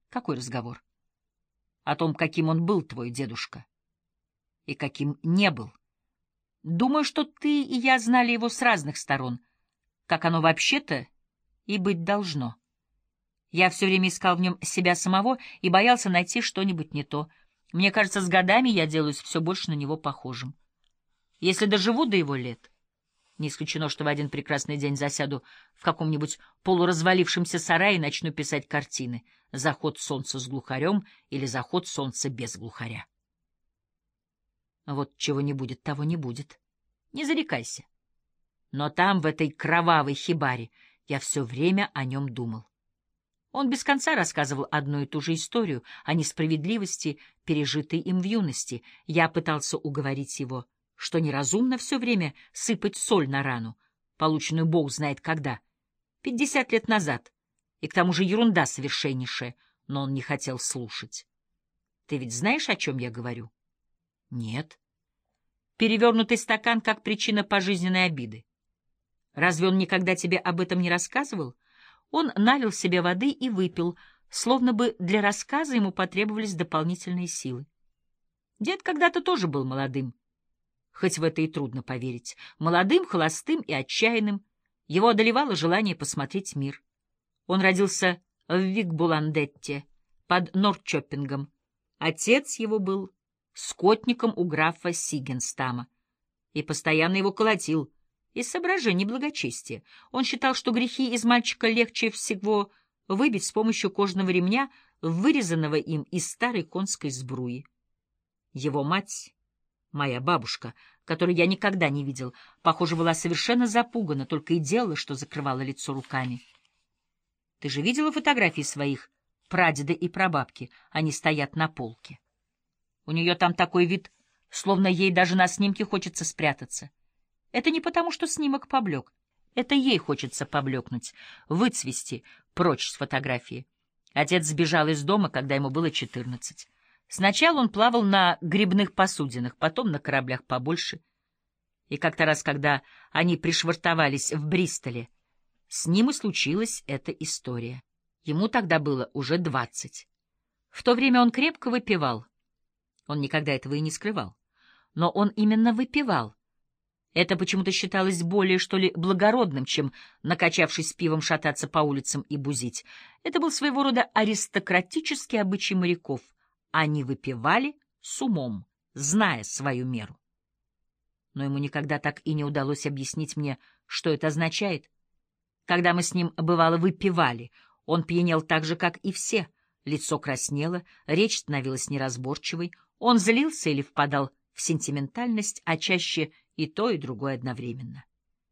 Какой разговор? О том, каким он был, твой дедушка, и каким не был. Думаю, что ты и я знали его с разных сторон, как оно вообще-то и быть должно. Я все время искал в нем себя самого и боялся найти что-нибудь не то. Мне кажется, с годами я делаюсь все больше на него похожим. Если доживу до его лет, не исключено, что в один прекрасный день засяду в каком-нибудь полуразвалившемся сарае и начну писать картины «Заход солнца с глухарем» или «Заход солнца без глухаря». Вот чего не будет, того не будет. Не зарекайся. Но там, в этой кровавой хибаре, я все время о нем думал. Он без конца рассказывал одну и ту же историю о несправедливости, пережитой им в юности. Я пытался уговорить его, что неразумно все время сыпать соль на рану, полученную бог знает когда, 50 лет назад, и к тому же ерунда совершеннейшая, но он не хотел слушать. Ты ведь знаешь, о чем я говорю? Нет. Перевернутый стакан как причина пожизненной обиды. Разве он никогда тебе об этом не рассказывал? Он налил себе воды и выпил, словно бы для рассказа ему потребовались дополнительные силы. Дед когда-то тоже был молодым, хоть в это и трудно поверить. Молодым, холостым и отчаянным. Его одолевало желание посмотреть мир. Он родился в Викбуландетте под Норрчоппингом. Отец его был скотником у графа Сигенстама и постоянно его колотил из соображений благочестия. Он считал, что грехи из мальчика легче всего выбить с помощью кожаного ремня, вырезанного им из старой конской сбруи. Его мать, моя бабушка, которую я никогда не видел, похоже, была совершенно запугана, только и делала, что закрывала лицо руками. Ты же видела фотографии своих прадеда и прабабки? Они стоят на полке. У нее там такой вид, словно ей даже на снимке хочется спрятаться. Это не потому, что снимок поблек. Это ей хочется поблекнуть, выцвести прочь с фотографии. Отец сбежал из дома, когда ему было 14. Сначала он плавал на грибных посудинах, потом на кораблях побольше. И как-то раз, когда они пришвартовались в Бристоле, с ним и случилась эта история. Ему тогда было уже 20. В то время он крепко выпивал. Он никогда этого и не скрывал. Но он именно выпивал. Это почему-то считалось более, что ли, благородным, чем, накачавшись пивом, шататься по улицам и бузить. Это был своего рода аристократический обычай моряков. Они выпивали с умом, зная свою меру. Но ему никогда так и не удалось объяснить мне, что это означает. Когда мы с ним, бывало, выпивали, он пьянел так же, как и все. Лицо краснело, речь становилась неразборчивой, он злился или впадал в сентиментальность, а чаще и то, и другое одновременно.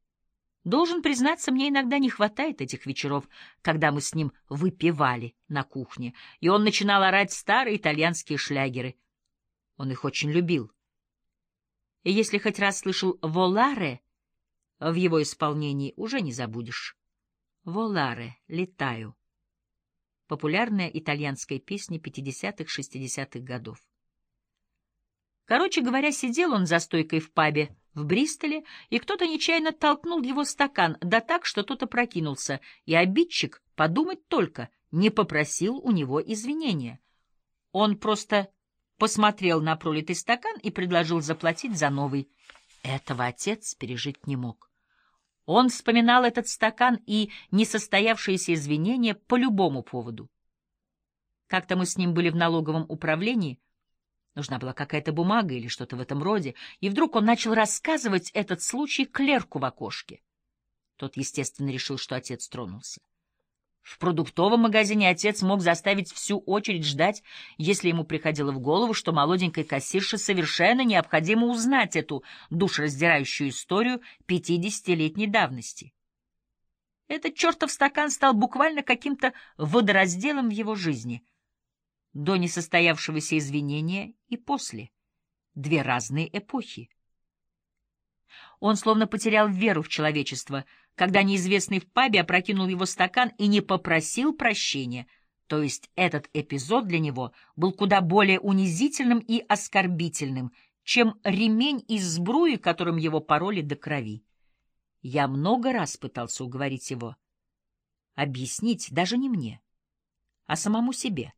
Должен признаться, мне иногда не хватает этих вечеров, когда мы с ним выпивали на кухне, и он начинал орать старые итальянские шлягеры. Он их очень любил. И если хоть раз слышал «воларе» в его исполнении, уже не забудешь. «Воларе, летаю». Популярная итальянская песня 50-х-60-х годов. Короче говоря, сидел он за стойкой в пабе в Бристоле, и кто-то нечаянно толкнул его стакан, да так, что тот опрокинулся, и обидчик, подумать только, не попросил у него извинения. Он просто посмотрел на пролитый стакан и предложил заплатить за новый. Этого отец пережить не мог. Он вспоминал этот стакан и несостоявшиеся извинения по любому поводу. Как-то мы с ним были в налоговом управлении, нужна была какая-то бумага или что-то в этом роде, и вдруг он начал рассказывать этот случай клерку в окошке. Тот, естественно, решил, что отец тронулся. В продуктовом магазине отец мог заставить всю очередь ждать, если ему приходило в голову, что молоденькой кассирше совершенно необходимо узнать эту душераздирающую историю 50-летней давности. Этот чертов стакан стал буквально каким-то водоразделом в его жизни. До несостоявшегося извинения и после. Две разные эпохи. Он словно потерял веру в человечество, когда неизвестный в пабе опрокинул его стакан и не попросил прощения, то есть этот эпизод для него был куда более унизительным и оскорбительным, чем ремень из сбруи, которым его пороли до крови. Я много раз пытался уговорить его, объяснить даже не мне, а самому себе,